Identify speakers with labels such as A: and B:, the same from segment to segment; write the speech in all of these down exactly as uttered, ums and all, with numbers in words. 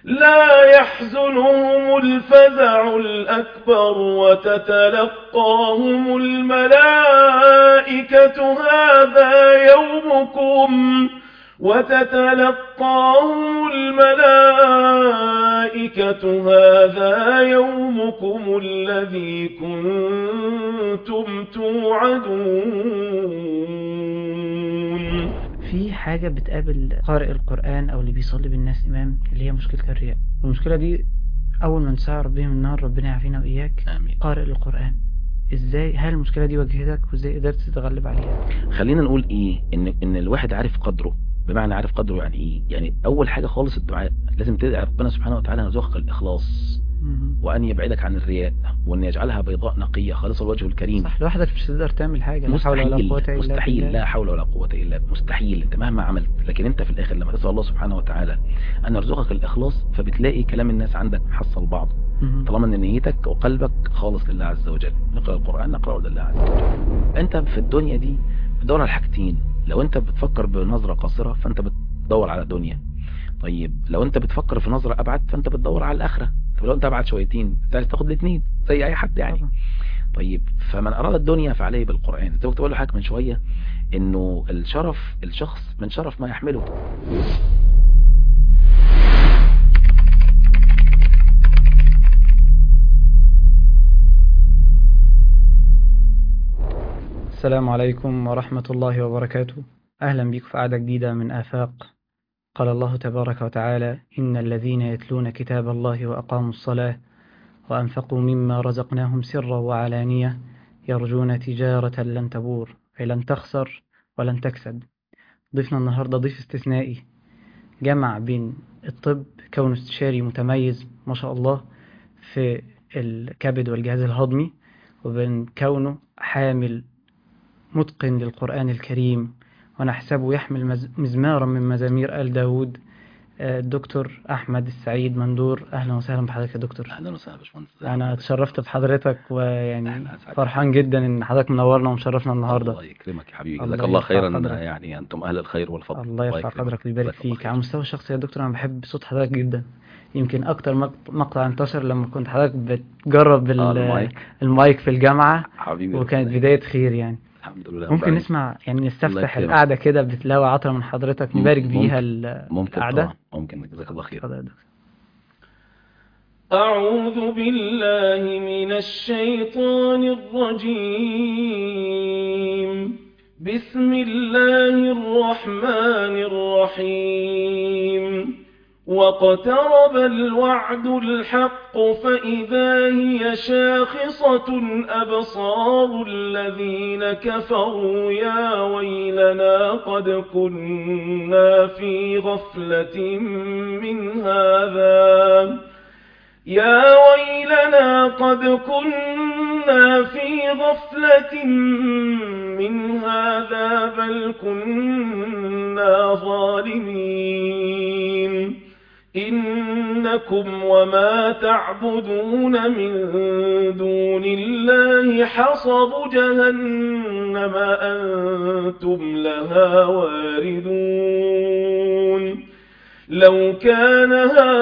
A: لا يحزنهم الفزع الأكبر وتتلقاهم الملائكة هذا يومكم وتتلقاهم الملائكة هذا يومكم الذي كنتم توعدون.
B: في حاجة بتقابل قارئ القرآن أو اللي بيصلي بالناس إمام، اللي هي مشكلة الرياء. والمشكلة دي أول ما نسعر بهم النار، ربنا يعافينا وإياك.
C: آمين.
B: قارئ القرآن، إزاي هل المشكلة دي واجهتك وإزاي قدرت تتغلب عليها؟
C: خلينا نقول إيه، إن إن الواحد عارف قدره. بمعنى عارف قدره يعني إيه؟ يعني أول حاجة خالص الدعاء، لازم تدعي ربنا سبحانه وتعالى أن يرزقك الإخلاص، وأن يبعدك عن الرياء، وأن يجعلها بيضاء نقية خالصة الوجه الكريم.
B: صح، لوحدك مش هتقدر تعمل حاجة.
C: مستحيل،
B: لا حول ولا قوة إلا
C: مستحيل،
B: بالله.
C: لا حول ولا قوة إلا مستحيل. أنت مهما عملت، لكن أنت في الآخر لما تسأل الله سبحانه وتعالى أن يرزقك الإخلاص، فبتلاقي كلام الناس عندك محصل بعض، طالما أن نيتك وقلبك خالص لله عز وجل. نقرأ القرآن نقرأه لله عز وجل. أنت في الدنيا دي بتدور على حاجتين. لو أنت بتفكر بنظرة قاصرة فأنت بتدور على الدنيا. طيب لو أنت بتفكر في نظرة أبعد فأنت بتدور على الآخرة. طب لو أنت أبعد شويتين تاخد الاثنين زي أي حد يعني. طيب فمن أراد الدنيا فعليه بالقرآن. زي ما كنت بقول لحضرتك من شوية، إنه الشرف الشخص من شرف ما يحمله.
B: السلام عليكم ورحمة الله وبركاته. أهلا بكم في قعدة جديدة من آفاق. قال الله تبارك وتعالى: إن الذين يتلون كتاب الله وأقاموا الصلاة وأنفقوا مما رزقناهم سرا وعلانية يرجون تجارة لن تبور، أي لن تخسر ولن تكسد. ضيفنا النهاردة ضيف استثنائي، جمع بين الطب، كونه استشاري متميز ما شاء الله في الكبد والجهاز الهضمي، وبين كونه حامل متقن للقرآن الكريم ونحسبه يحمل مزمارا من مزامير آل داود. الدكتور أحمد السعيد مندور، أهلا وسهلا بحضرتك يا دكتور.
C: أهلا وسهلا باشمهندس.
B: أنا اتشرفت بحضرتك، ويعني فرحان جدا إن حضرتك منورنا ومشرفنا النهاردة.
C: الله يكرمك يا حبيبي، جزاك الله خيرا. يعني أنتم أهل الخير والفضل.
B: الله يرفع قدرك ويبارك فيك. على المستوى الشخصي يا دكتور، أنا بحب صوت حضرتك جدا. يمكن أكتر مقطع انتشر لما كنت حضرتك بتجرب المايك. المايك في الجامعة حبيبي، وكانت بداية خير يعني.
C: الحمد لله.
B: ممكن نسمع يعني نستفتح القعدة كده بتلاوة عطرة من حضرتك نبارك بيها القعدة؟
C: ممكن ممكن. جزاك الله خير.
A: أعوذ بالله من الشيطان الرجيم. بسم الله الرحمن الرحيم. واقترب الوعد الحق فإذا هي شاخصة أبصار الذين كفروا يا ويلنا قد كنا في غفلة من هذا يا ويلنا قد كنا في غفلة من هذا بل كنا ظالمين. إنكم وما تعبدون من دون الله حصب جهنم أنتم لها واردون. لو كان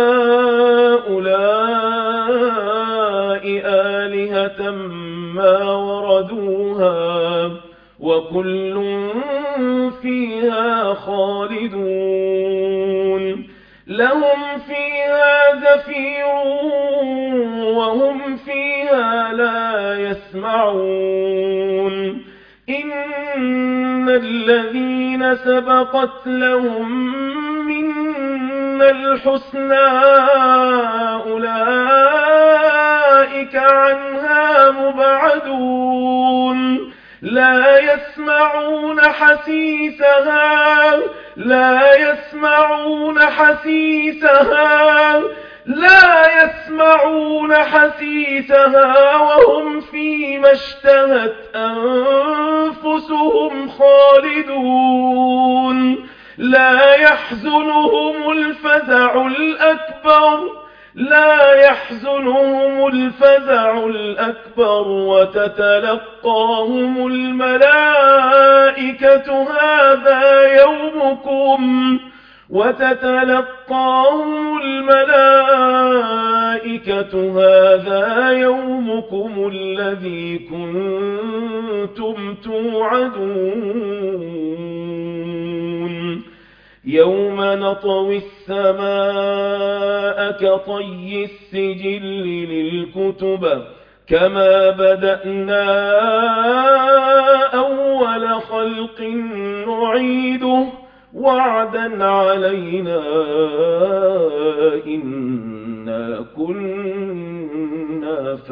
A: هؤلاء آلهة ما وردوها وكل فيها خالدون. لهم فيها زفير وهم فيها لا يسمعون. إن الذين سبقت لهم منا الحسنى أولئك عنها مبعدون. لا يسمعون حسيسها لا يسمعون حسيسها لا يسمعون حسيسها وهم فيما اشتهت أنفسهم خالدون. لا يحزنهم الفزع الأكبر لا يحزنهم الفزع الأكبر وتتلقاهم الملائكة هذا يومكم وتتلقاهم الملائكة الملائكة هذا يومكم الذي كنتم توعدون يوم نطوي السماء كطي السجل للكتب كما بدأنا أول خلق نعيده وعدا علينا إنا كنا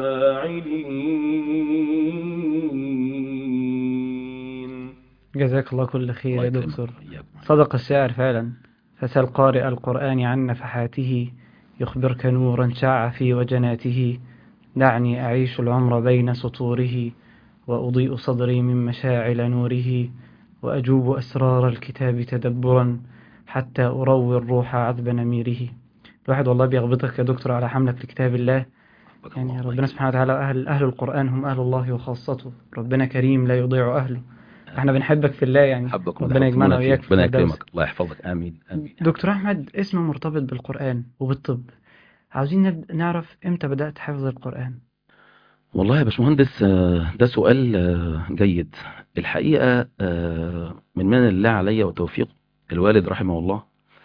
A: فاعلين.
B: جزاك الله كل خير
C: الله
B: يا
C: يكرمك.
B: دكتور.
C: إياكم.
B: صدق الشاعر فعلا، فسل قارئ القرآن عن نفحاته يخبرك نورا شاع في وجناته. دعني أعيش العمر بين سطوره وأضيء صدري من مشاعل نوره، وأجوب أسرار الكتاب تدبرا حتى أروي الروح عذب نميره. الواحد والله بيغبطك يا دكتور على حملك لكتاب الله. يعني ربنا سبحانه وتعالى أهل, أهل القرآن هم أهل الله وخاصته، ربنا كريم لا يضيع أهله. احنا بنحبك في الله يعني،
C: حبكم
B: ربنا يجمعنا وإياك في
C: ربنا
B: الفردوس.
C: يكرمك. الله يحفظك. آمين آمين.
B: دكتور أحمد، اسم مرتبط بالقرآن وبالطب، عاوزين نب- نعرف إمتى بدأت حفظ القرآن؟
C: والله يا باشمهندس، آه، ده سؤال آه، جيد. الحقيقة آه، من من الله عليا وتوفيق الوالد رحمه الله.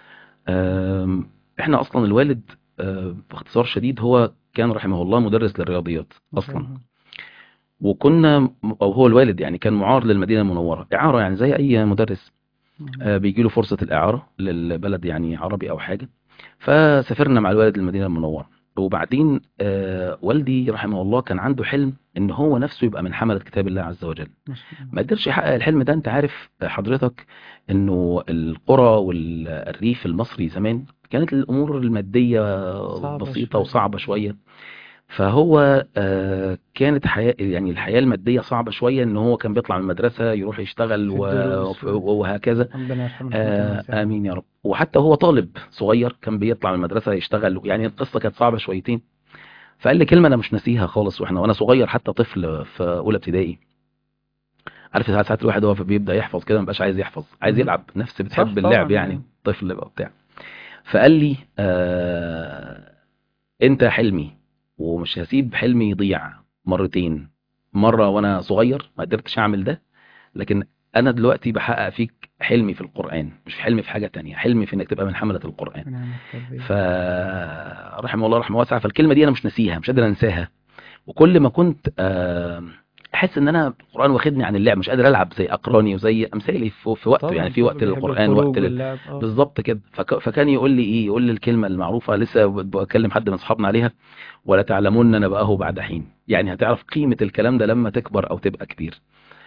C: آم، احنا اصلا الوالد آه، باختصار شديد هو كان رحمه الله مدرس للرياضيات اصلا، وكنا او هو الوالد يعني كان معار للمدينة المنورة، اعارة يعني زي اي مدرس آه، بيجي له فرصة الاعارة للبلد يعني عربي او حاجة. فسافرنا مع الوالد للمدينة المنورة، وبعدين آه، والدي رحمه الله كان عنده حلم ان هو نفسه يبقى من حملة كتاب الله عز وجل. ما قدرش يحقق الحلم ده. انت عارف حضرتك انه القرى والريف المصري زمان كانت الامور المادية بسيطة
B: شوية.
C: وصعبة شوية. فهو آه، كانت حياة يعني الحياة المادية صعبة شوية، ان هو كان بيطلع من المدرسة يروح يشتغل
B: في
C: و-
B: الدروس و-
C: وهكذا.
B: ربنا يرحمه رحمة
C: آه،
B: واسعة.
C: امين يا رب. وحتى هو طالب صغير كان بيطلع من المدرسة يشتغل، يعني القصة كانت صعبة شويتين. فقال لي كلمة انا مش ناسيها خالص، واحنا وانا صغير حتى طفل في اولى ابتدائي. عارف ساعات ساعات الواحد هو بيبدأ يحفظ كده مبقاش عايز يحفظ، عايز
B: مم.
C: يلعب، نفس
B: صح
C: بتحب
B: طبعا
C: اللعب يعني،
B: يعني.
C: طفل بقى بتاع. فقال لي آه انت حلمي ومش هسيب حلمي يضيع مرتين. مرة وانا صغير ما قدرتش اعمل ده، لكن انا دلوقتي بحقق فيك حلمي في القرآن، مش حلمي في حاجة تانية، حلمي في انك تبقى من حملة القرآن.
B: نعم التربية.
C: فرحمه الله رحمه واسعة. فالكلمة دي انا مش ناسيها، مش قادر انساها. وكل ما كنت آه، احس ان انا القرآن واخدني عن اللعب، مش قادر العب زي اقراني وزي امثالي في, في وقته،
B: طبعا
C: يعني في
B: كله
C: وقت
B: بيحب
C: للقرآن
B: الخروج
C: وقت لل...
B: واللعب. اه
C: بالظبط كده. فك... فكان يقول لي ايه، يقول لي الكلمة المعروفة لسه بكلم حد من اصحابنا عليها: ولا تعلمون نبأه بعد حين. يعني هتعرف قيمة الكلام ده لما تكبر او تبقى كبير.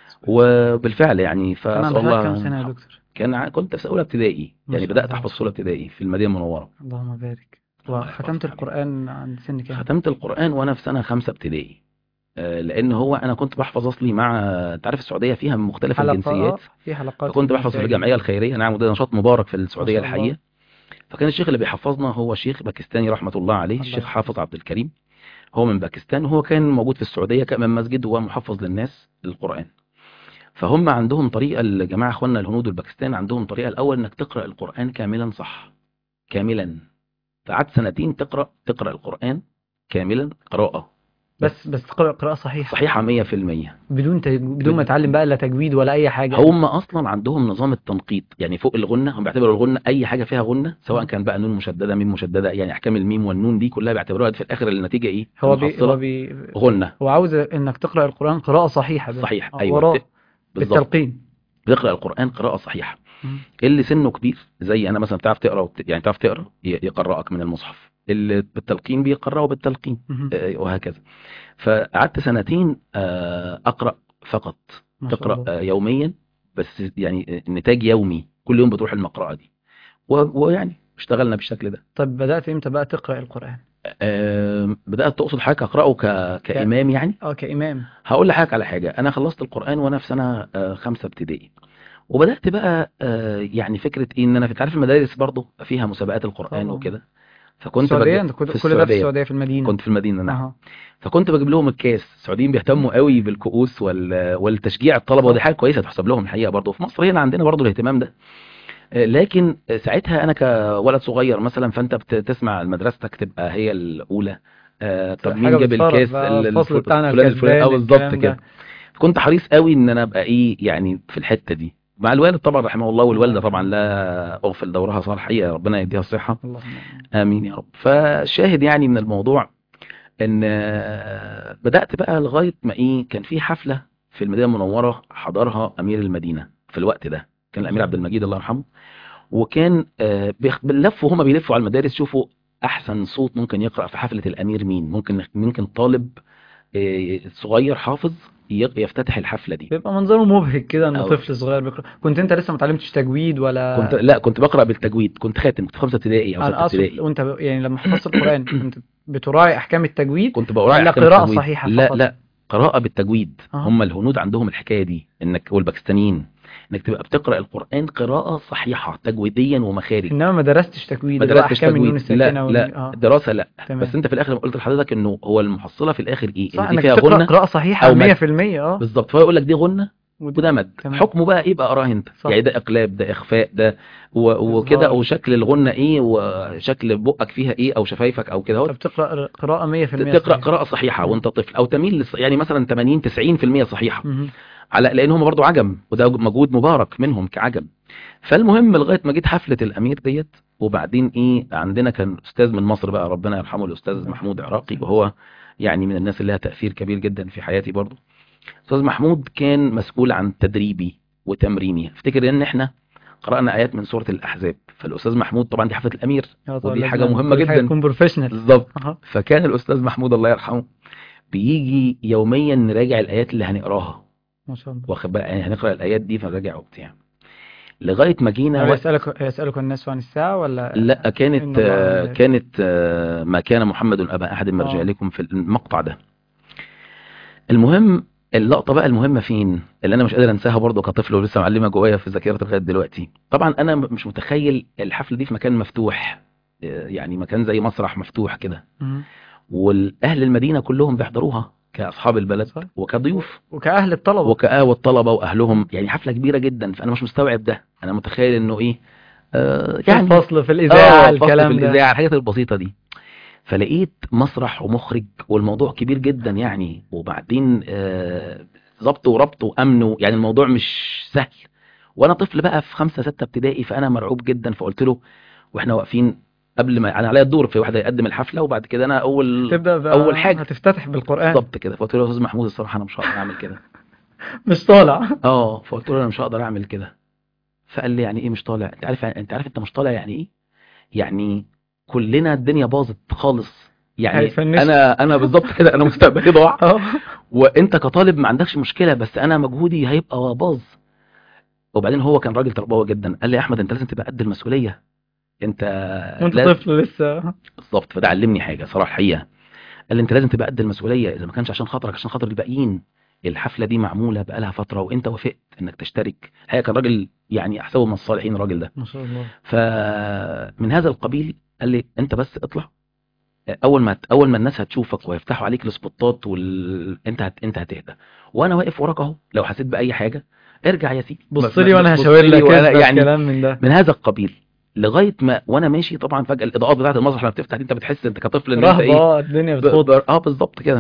C: وبالفعل يعني
B: كان عند
C: فاسال
B: حضرتك كام
C: الله.
B: سنة يا دكتور؟
C: كان ع- كنت في اولى ابتدائي،
B: ما
C: يعني
B: شاء
C: بدات
B: الله.
C: احفظ في اولى ابتدائي في المدينه المنوره.
B: اللهم بارك.
C: الله
B: وختمت
C: يحفظك.
B: القرآن عند سن كام؟
C: ختمت القرآن وانا في سنة خمسة ابتدائي. آه، لان هو انا كنت بحفظ اصلي مع، انت عارف السعودية فيها من مختلف
B: حلقة
C: الجنسيات،
B: اه في حلقات في
C: فكنت بحفظ في
B: المساجد.
C: الجمعية الخيرية. نعم، وده نشاط مبارك في
B: ما
C: السعودية
B: شاء الله.
C: الحقيقة. فكان الشيخ اللي بيحفظنا هو شيخ باكستاني رحمة الله عليه،
B: الله
C: الشيخ
B: يحفظه.
C: حافظ عبد الكريم. هو من باكستان، وهو كان موجود في السعودية كمان مسجد ومحفظ للناس للقرآن. فهم عندهم طريقة، الجماعة اخواننا الهنود والباكستان عندهم طريقة الاول انك تقرأ القرآن كاملا صح، كاملا. فقعدت سنتين تقرأ تقرأ القرآن كاملا قراءة
B: بس بس تقرأ قراءة صحيحة
C: صحيحة مية في المية،
B: بدون تج... بدون ما تعلم بقى لا تجويد ولا أي حاجة.
C: هم اصلا عندهم نظام التنقيط، يعني فوق الغنة هم بيعتبروا الغنة اي حاجة فيها غنة، سواء كان بقى نون مشددة ميم مشددة، يعني احكام الميم والنون دي كلها بيعتبروها في الاخر النتيجة ايه،
B: هو بي... هو
C: المحصلة
B: بي...
C: غنة.
B: هو عاوز انك تقرأ القرآن قراءة صحيحة بس.
C: صحيح،
B: آه،
C: ايوه
B: وراه
C: ت- بالظبط.
B: بالتلقين.
C: بيقرأ القرآن قراءة صحيحة.
B: مم.
C: اللي سنه كبير زي انا مثلا بتعرف تقرا وبت... يعني تعرف تقرا ي- يقرأك من المصحف، اللي بالتلقين بيقرأه بالتلقين
B: مم.
C: آه، وهكذا. فقعدت سنتين آه، اقرأ فقط،
B: ما شاء
C: تقرأ
B: الله.
C: آه، يوميا، بس يعني نتاج يومي، كل يوم بتروح المقرأة دي، و- ويعني اشتغلنا بالشكل ده.
B: طب بدأت امتى بقى تقرأ القرآن؟
C: آه، بدأت تقصد حضرتك اقرأه ك... كإمام يعني؟
B: اه كإمام.
C: هقول لحضرتك على حاجة. انا خلصت القرآن وانا في سنة آه، خمسة ابتدائي، وبدأت بقى آه، يعني فكرة ايه، ان انا في عارف المدارس برضه فيها مسابقات القرآن
B: طبعا.
C: وكده. فكنت
B: السعودية
C: بج...
B: انت كل
C: في
B: كل ده في
C: السعودية،
B: السعودية في المدينة؟
C: كنت في المدينة نعم.
B: اها.
C: فكنت بجيب لهم الكاس. السعوديين بيهتموا قوي بالكؤوس وال... والتشجيع الطلبة،
B: صح.
C: ودي حاجة كويسة تحسب لهم الحقيقة. برضه في مصر هنا عندنا برضه الاهتمام ده. آه، لكن آه، ساعتها انا كولد صغير مثلا، فانت بتسمع مدرستك تبقى هي الاولى آه طب
B: حاجة
C: مين جاب
B: بتفرج
C: الكاس
B: بقى،
C: ال-
B: الفصل
C: الفل-
B: بتاعنا
C: فلان الفلاني، اه
B: الكسبان
C: بالظبط
B: الكلام
C: كده.
B: ده.
C: كنت حريص قوي ان انا ابقى ايه يعني في الحته دي مع الوالد طبعا رحمه الله، والوالده طبعا لا اغفل دورها صالح حقيقه، ربنا يديها الصحه.
B: اللهم آمين.
C: امين يا رب. فشاهد يعني من الموضوع ان آه، بدات بقى لغايه ما ايه كان في حفله في المدينه المنوره حضرها امير المدينه في الوقت ده، كان الامير عبد المجيد الله يرحمه. وكان آه، بيخ- بيلفوا هما بيلفوا على المدارس شوفوا احسن صوت ممكن يقرا في حفله الامير مين، ممكن ممكن طالب آه، صغير حافظ ي- يفتتح الحفله دي.
B: بيبقى منظره مبهج كده انه
C: أو
B: طفل صغير بيقرأ. كنت انت لسه ما اتعلمتش تجويد
C: كنت
B: ولا؟
C: لا كنت بقرا بالتجويد، كنت خاتم، كنت في خمسه ابتدائي او
B: انا
C: سته
B: اقصد
C: ابتدائي.
B: وانت ب... يعني لما حفظت القرآن كنت بتراعي احكام التجويد
C: كنت بقرا
B: ولا
C: احكام
B: قراءة
C: التجويد،
B: صحيحة
C: لا
B: فقط؟
C: لا قراءه بالتجويد.
B: اه.
C: هم الهنود عندهم الحكايه دي، انك والباكستانيين انك تبقى بتقرا القران قراءه صحيحه تجويديا ومخارج.
B: انما ما درستش تجويد
C: ما
B: اللي هو
C: درستش
B: احكام النون
C: تجويد، لا
B: الساكنة والمي...
C: لا
B: اه.
C: دراسه لا.
B: تمام.
C: بس انت في الاخر قلت لحضرتك انه هو المحصله في الاخر ايه،
B: صح،
C: ان دي
B: انك
C: فيها
B: بتقرأ
C: غنه
B: قراءة صحيحة
C: او مد.
B: مية في المية. اه.
C: بالظبط، فهو يقول لك دي غنه
B: ودي...
C: وده مد،
B: تمام.
C: حكمه بقى ايه بقى، اراه انت
B: صح.
C: يعني ده اقلاب ده اخفاء ده و- وكده،
B: إظهار.
C: وشكل الغنه ايه وشكل بقك فيها ايه او شفايفك او كده اهو.
B: فبتقرأ قراءة مية في المية
C: تقرا
B: صحيحة.
C: قراءه صحيحه
B: مم.
C: وانت طفل، او تميل للص- يعني مثلا ثمانين تسعين في المية صحيحه،
B: مهم.
C: على لان هم برضو عجم وده مجهود مبارك منهم كعجم. فالمهم لغايه ما جيت حفله الامير ديت، وبعدين ايه عندنا كان استاذ من مصر بقى ربنا يرحمه الاستاذ محمود عراقي، وهو يعني من الناس اللي لها تاثير كبير جدا في حياتي برضو. استاذ محمود كان مسؤول عن تدريبي وتمريني. افتكر ان احنا قرانا ايات من سوره الاحزاب، فالاستاذ محمود طبعا دي حفله الامير
B: اه طبعا
C: ودي حاجه
B: لازم
C: مهمه
B: كل حاجة
C: جدا.
B: تكون بروفيشنال.
C: بالظبط.
B: اه.
C: فكان الاستاذ محمود الله يرحمه بيجي يوميا نراجع الايات اللي هنقراها،
B: ما شاء الله.
C: واخد بقى يعني هنقرا الايات دي فنراجع وبتاع، لغايه ما جينا
B: هل
C: وقت.
B: يسألك يسألك الناس عن الساعة ولا؟
C: لا كانت
B: إن الله
C: آه،
B: عنده.
C: كانت آه، ما كان محمد ابا احد من
B: اه.
C: رجالكم في المقطع ده. المهم اللقطه بقى المهمه فين اللي انا مش قادر انساها برضه كطفل ولسه معلمه جوايا في ذاكرتي لغايه دلوقتي. طبعا انا م- مش متخيل الحفله دي في مكان مفتوح، آه، يعني مكان زي مسرح مفتوح كده،
B: مم.
C: والاهل المدينه كلهم بيحضروها كاصحاب البلد
B: صح.
C: وكضيوف
B: وكأهل الطلبة.
C: وكآه الطلبه واهلهم، يعني حفله كبيره جدا. فانا مش مستوعب ده، انا متخيل انه ايه آه
B: في
C: يعني
B: الفصل في الإذاعة
C: اه فصل في
B: الكلام ده.
C: الاذاعه الحاجات البسيطه دي. فلقيت مسرح ومخرج والموضوع كبير جدا يعني، وبعدين آه، ظبط وربط وامن، يعني الموضوع مش سهل. وانا طفل بقى في خمسة ستة ابتدائي، فانا مرعوب جدا. فقلت له واحنا واقفين قبل ما يعني عليا الدور في واحد يقدم الحفله، وبعد كده انا اول
B: تبدأ بقى
C: اول حاجه
B: هتفتتح بالقرآن.
C: بالظبط كده. فقلت له يا استاذ محمود الصراحه انا مش هقدر اعمل كده.
B: مش طالع.
C: اه فقلت له انا مش هقدر اعمل كده. فقال لي يعني ايه مش طالع؟ انت عارف انت عارف انت مش طالع يعني ايه؟ يعني كلنا الدنيا باظت خالص يعني.
B: هيفنش.
C: انا انا بالظبط كده، انا مستقبلي ضاع
B: اه.
C: وانت كطالب ما عندكش مشكله، بس انا مجهودي هيبقى باظ. وبعدين هو كان راجل تربوي جدا، قال لي يا احمد انت لازم تبقى قد المسؤوليه، انت
B: وانت
C: لازم.
B: طفل لسه.
C: بالظبط. فده علمني حاجه صراحه حقيقه، قال لي انت لازم تبقى قد المسؤوليه، اذا ما كانش عشان خاطرك عشان خاطر الباقيين. الحفله دي معموله بقالها فتره وانت وافقت انك تشترك. الحقيقه كان راجل يعني احسبه من الصالحين الراجل ده.
B: ما شاء الله.
C: فمن هذا القبيل قال لي انت بس اطلع، اول ما اول ما الناس هتشوفك ويفتحوا عليك السبوتات وال... انت هت... انت هتهدى، وانا واقف وراك اهو، لو حسيت باي حاجه ارجع يا سيدي
B: بص
C: ما-
B: لي
C: ما-
B: وانا
C: بص
B: هشاور
C: لي
B: لك
C: وأنا
B: اثبت
C: يعني
B: كلام من ده.
C: من هذا القبيل. لغايه ما وانا ماشي طبعا فجاه الاضاءات بتاعه المسرح لما بتفتح دي انت بتحس انت كطفل ان انت
B: رهبة.
C: ايه
B: اه الدنيا
C: ب...
B: بتخوض.
C: ب... اه بالظبط كده.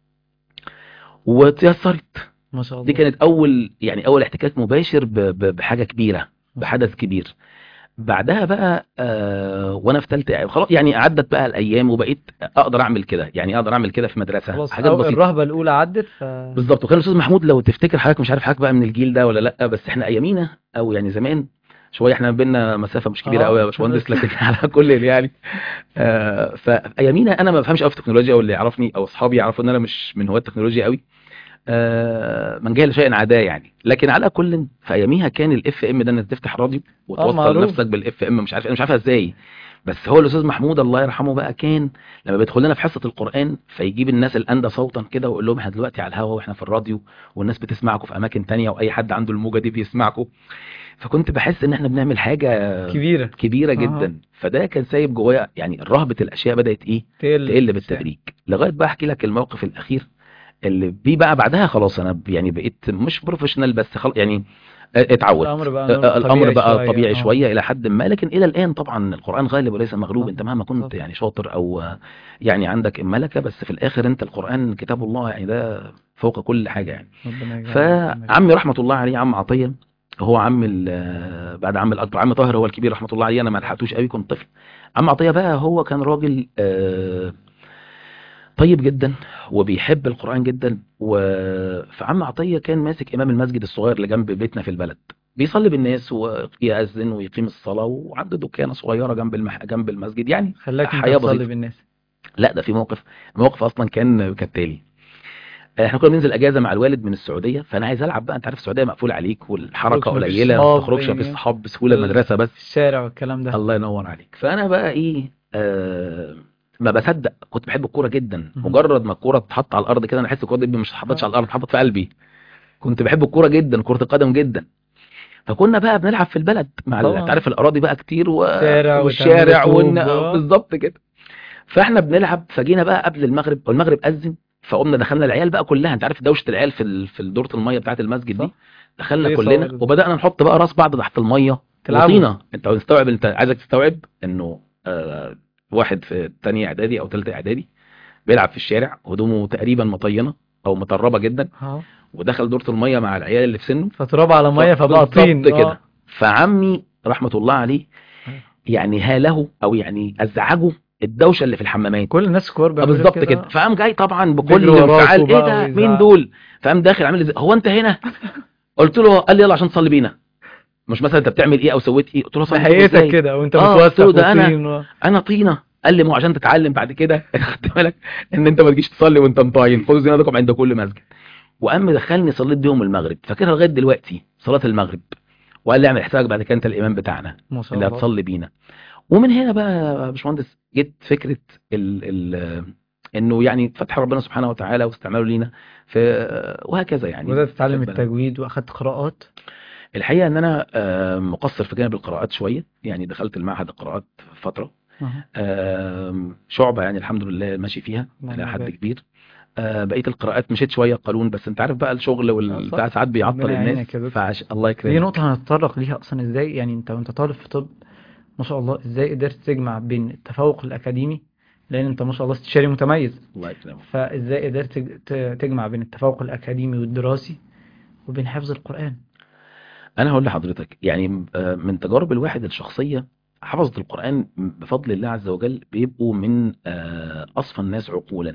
C: وتيسرت.
B: ما شاء
C: دي
B: الله.
C: كانت اول يعني اول احتكاك مباشر ب... ب... بحاجه كبيره، بحدث كبير. بعدها بقى آه وانا في ثالثه يعني خلاص، يعني عدت بقى الايام وبقيت اقدر اعمل كده، يعني اقدر اعمل كده في مدرسه
B: خلاص
C: حاجات
B: أو
C: بسيطه.
B: الرهبة الأولى عدت ف.
C: بالظبط. وكان الاستاذ محمود لو تفتكر حضرتك، مش عارف حضرتك بقى من الجيل ده ولا لا، بس احنا ايامينا او يعني زمان شويه، احنا بينا مسافه مش كبيره
B: اه
C: قوي يا باشمهندس
B: بس.
C: لكن على كل يعني آه فايامينا انا ما بفهمش قوي في التكنولوجيا، واللي يعرفني او اصحابي يعرفوا ان انا مش من هواة التكنولوجيا قوي، آه من جهل شيء عداه يعني. لكن على كل في اياميها كان الاف ام ده انك تفتح راديو
B: اه
C: وتوصل
B: معروف.
C: نفسك بالاف ام، مش عارف انا مش عارفها ازاي. بس هو الاستاذ محمود الله يرحمه بقى كان لما بيدخل لنا في حصه القران فيجيب الناس الاندى صوتا كده ويقول لهم احنا دلوقتي على الهوا واحنا في الراديو والناس بتسمعكم في اماكن تانية واي حد عنده الموجه دي بيسمعكم. فكنت بحس ان احنا بنعمل حاجه
B: كبيرة.
C: كبيره
B: اه.
C: جدا. فده كان سايب جوايا يعني رهبه الاشياء بدات ايه
B: تقل.
C: تقل بالتدريج، لغايه بقى احكي لك الموقف الاخير اللي بيه بقى بعدها خلاص انا ب- يعني بقيت مش بروفيشنال بس خلاص يعني اتعود
B: الامر بقى
C: الامر بقى
B: شوية.
C: طبيعي
B: آه.
C: شويه الى حد ما، لكن الى الان طبعا القران غالب وليس مغلوب.
B: طبعا.
C: انت مهما كنت
B: طبعا.
C: يعني شاطر او يعني عندك الملكه، بس في الاخر انت القران كتاب الله يعني، ده فوق كل حاجه يعني.
B: ربنا يجعله.
C: فعمي رحمه الله عليه، عم عطيه، هو عم ال- بعد عم الاكبر، عم طاهر هو الكبير رحمه الله عليه، انا ما لحقتوش قوي كنت طفل. عم عطيه بقى هو كان راجل آه، طيب جدا وبيحب القرآن جدا. و... فعم عطية كان ماسك إمام المسجد الصغير اللي جنب بيتنا في البلد، بيصلي بالناس ويأذن ويقيم الصلاة، وعنده دكانة صغيرة جنب المح... جنب المسجد يعني.
B: خلاك انت
C: حياة
B: تصلي
C: بسيطة.
B: بالناس.
C: لا ده في موقف، الموقف أصلا كان كالتالي. احنا كنا بننزل اجازه مع الوالد من السعوديه، فانا عايز العب بقى، انت عارف السعوديه مقفول عليك والحركه
B: مفيش
C: قليله، ما
B: صحاب
C: بتخرجش، ما فيش
B: يعني
C: صحاب
B: في
C: بسهوله، المدرسه بس.
B: الشارع والكلام ده.
C: الله ينور عليك. فانا بقى ايه، آه ما بصدق، كنت بحب الكوره جدا.
B: مهم.
C: مجرد ما الكوره تتحط على الارض كده انا احس الكوره دي مش اتحطتش
B: آه.
C: على الارض، اتحطت في قلبي. كنت بحب الكوره جدا، كره القدم جدا. فكنا بقى بنلعب في البلد مع ال-
B: طبعا.
C: انت عارف الاراضي بقى كتير و...
B: شارع وتعملوا
C: والشارع ون...
B: طوب و-
C: بالظبط كده. فاحنا بنلعب، فجينا بقى قبل المغرب والمغرب اذن، فقمنا دخلنا العيال بقى كلها، انت عارف دوشه العيال في ال... في دورة الميه بتاعه المسجد
B: صح.
C: دي. دخلنا
B: ليه
C: كلنا
B: صور.
C: وبدانا نحط بقى راس بعض تحت الميه
B: تلعبوا.
C: وطينه. انت مستوعب، انت عايزك تستوعب انه آه واحد في تانية اعدادي او ثالثه اعدادي بيلعب في الشارع، هدومه تقريبا مطينه او مطربه جدا،
B: اه.
C: ودخل دورة الميه مع العيال اللي في سنه،
B: فتراب على ميه فبقى طين.
C: بالظبط كده.
B: اه.
C: فعمي رحمه الله عليه يعني هاله او يعني ازعجه الدوشه اللي في الحمامات.
B: كل الناس كبار
C: اه
B: بيعملوا
C: بالظبط كده.
B: آه.
C: فقام جاي طبعا بكل
B: بيجروا وراكوا
C: انفعال، ايه
B: بقى
C: ده
B: ويزعق.
C: مين دول؟ فقام داخل عامل ازاي، هو انت هنا؟ قلت له، قال لي يلا عشان تصلي بينا. مش مثلا انت بتعمل ايه او سويت ايه؟ قلت له صلي بينا
B: نهايتك
C: ازاي
B: كده وانت
C: اه قلت له
B: متوسخ
C: ده انا
B: وطين و...
C: انا طينه. قال لي ما هو عشان تتعلم بعد كده خدت بالك ان انت ما تجيش تصلي وانت مطاين، خذوا زينتكم عند كل مسجد. وقام دخلني صليت بيهم المغرب، فاكرها لغايه دلوقتي صلاه المغرب. وقال لي اعمل حسابك بعد كده انت الامام بتاعنا
B: ما شاء
C: اللي
B: الله.
C: هتصلي بينا. ومن هنا بقى يا باشمهندس جت فكره ال ال انه يعني فتح ربنا سبحانه وتعالى واستعماله لينا في، وهكذا يعني.
B: وبدأت تتعلم
C: خد بالك.
B: التجويد واخدت قراءات.
C: الحقيقه ان انا آه، مقصر في جانب القراءات شويه، يعني دخلت المعهد القراءات فتره،
B: أها.
C: آه، شعبه يعني الحمد لله ماشي فيها
B: اللهم
C: الى حد
B: بارك.
C: كبير. آه، بقيه القراءات مشيت شويه قانون، بس انت عارف بقى الشغل
B: آه،
C: والبتاع
B: صح.
C: ساعات بيعطل
B: ربنا
C: الناس.
B: يعينك يا دكتور.
C: فعش الله
B: دي
C: يكرمك.
B: نقطة هنتطرق ليها أصلا إزاي، يعني أنت وأنت طالب في طب ما شاء الله إزاي قدرت تجمع بين التفوق الأكاديمي، لأن أنت ما شاء الله استشاري متميز،
C: الله يكرمك.
B: فإزاي قدرت تج- ت- تجمع بين التفوق الأكاديمي والدراسي وبين حفظ القرآن؟
C: انا هقول لحضرتك يعني آه، من تجارب الواحد الشخصيه، حفظة القرآن بفضل الله عز وجل بيبقوا من آه، أصفى الناس عقولا.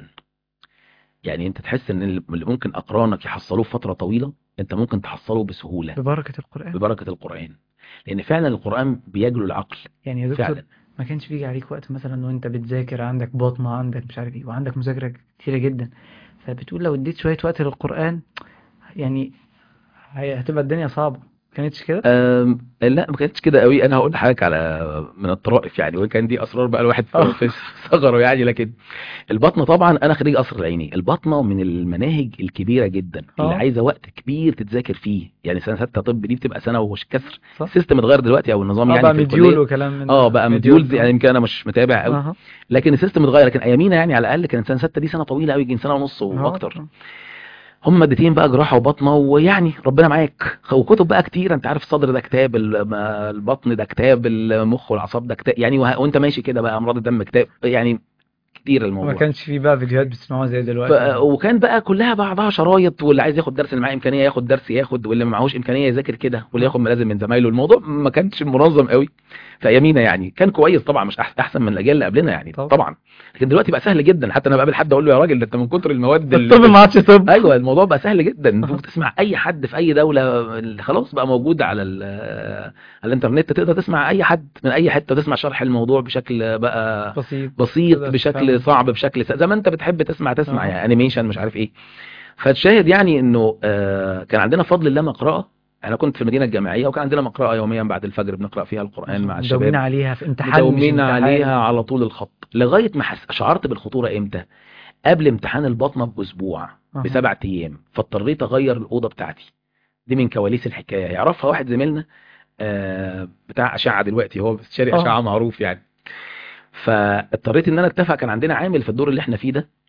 C: يعني انت تحس ان اللي ممكن اقرانك يحصلوه في فتره طويله انت ممكن تحصله بسهوله
B: ببركة القرآن.
C: ببركه القران، لان فعلا القران بيجلو العقل.
B: يعني يا دكتور
C: فعلا
B: ما كانش بيجي عليك وقت مثلا وأنت بتذاكر عندك بطنة عندك مش عارف إيه وعندك مذاكرة كتيرة جدا، فبتقول لو اديت شوية وقت للقرآن يعني هي- هتبقى الدنيا صعبة؟ كانتش كده؟
C: أم لا ما كانتش كده قوي. انا هقول لحضرتك على من الطرائف يعني، وكان دي اسرار بقى الواحد
B: آه.
C: في في صغره يعني. لكن البطنه طبعا انا خريج قصر العيني، البطنه من المناهج الكبيره جدا اللي
B: آه.
C: عايزه وقت كبير تتذاكر فيه. يعني سنه سته طب دي بتبقى سنه وكسر.
B: صح.
C: السيستم اتغير دلوقتي او النظام
B: اه
C: يعني
B: بقى
C: في
B: مديول
C: الكليه.
B: وكلام من
C: اه
B: ده.
C: بقى
B: مديول.
C: مديول يعني يمكن انا مش متابع قوي،
B: اه
C: لكن السيستم اتغير. لكن ايامينا يعني على الاقل كانت سنه سته دي سنه طويله قوي، يمكن سنه ونص واكتر.
B: اه
C: هم مادتين بقى جراحه وبطنه، ويعني ربنا معاك. وكتب بقى كتير، انت عارف الصدر ده كتاب، ال- البطن ده كتاب، المخ والاعصاب ده كتاب يعني، وه- وانت ماشي كده بقى امراض الدم كتاب يعني، كتير
B: ما
C: الموضوع.
B: كانش فيه بقى فيديوهات بتسمعوها زي
C: ف...
B: دلوقتي.
C: وكان بقى كلها بعضها شرايط، واللي عايز ياخد درس اللي معاه امكانيه ياخد درس ياخد، واللي ما معهوش امكانيه يذاكر كده، واللي ياخد ملازم من زمايله. الموضوع ما كانش منظم قوي في ايامينا يعني. كان كويس طبعا، مش أح- احسن من الاجيال اللي قبلنا يعني
B: طبعا.
C: طبعا. لكن دلوقتي بقى سهل جدا، حتى انا بقابل حد اقول له يا راجل ده انت من كتر المواد
B: الطب ما عادش طب.
C: ايوه الموضوع بقى سهل جدا. انت
B: أها.
C: بتسمع اي حد في اي دوله، خلاص بقى موجود على ال- على الانترنت، تقدر تسمع اي حد من اي حته، تسمع شرح الموضوع بشكل بقى
B: بسيط
C: بسيط،
B: تقدر
C: بشكل
B: تفهمه.
C: صعب، بشكل س- زي ما انت بتحب تسمع تسمع
B: أها.
C: يعني انيميشن مش عارف ايه. فالشاهد يعني انه آه، كان عندنا بفضل الله مقرأة. انا كنت في المدينه الجامعيه، وكان عندنا مقرأة يوميا بعد الفجر بنقرأ فيها القرآن مع
B: مدومين
C: الشباب،
B: عليها في امتحان مش
C: مدومين
B: امتحان.
C: عليها على طول الخط، لغايه ما حس... شعرت بالخطوره امتى؟ قبل امتحان البطنه باسبوع،
B: أها.
C: بسبع ايام، فاضطريت اغير الاوضه بتاعتي. دي من كواليس الحكايه، يعرفها واحد زميلنا آه، بتاع اشعه دلوقتي، هو استشاري
B: آه.
C: اشعه معروف يعني. فاضطريت ان انا اتفق، كان عندنا عامل في الدور اللي احنا فيه ده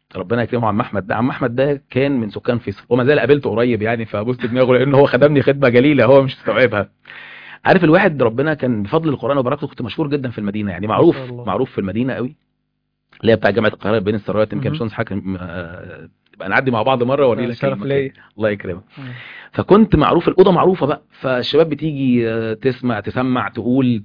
C: ربنا يكرمه عم احمد ده. عم احمد ده كان من سكان فيصل وما زال قابلته قريب يعني، فبوست دماغه لان هو خدمني خدمه جليله هو مش مستوعبها. عارف الواحد ربنا كان بفضل القران وبركاته كنت مشهور جدا في المدينه، يعني معروف معروف في المدينه قوي، اللي هي بتاع جامعه القاهره بين السرايات. يمكن مش حاكم يبقى نعدي مع بعض مره واوري لك المكان. الله يكرمك. فكنت معروف، الاوضه معروفه بقى، فالشباب بتيجي تسمع تسمع تقول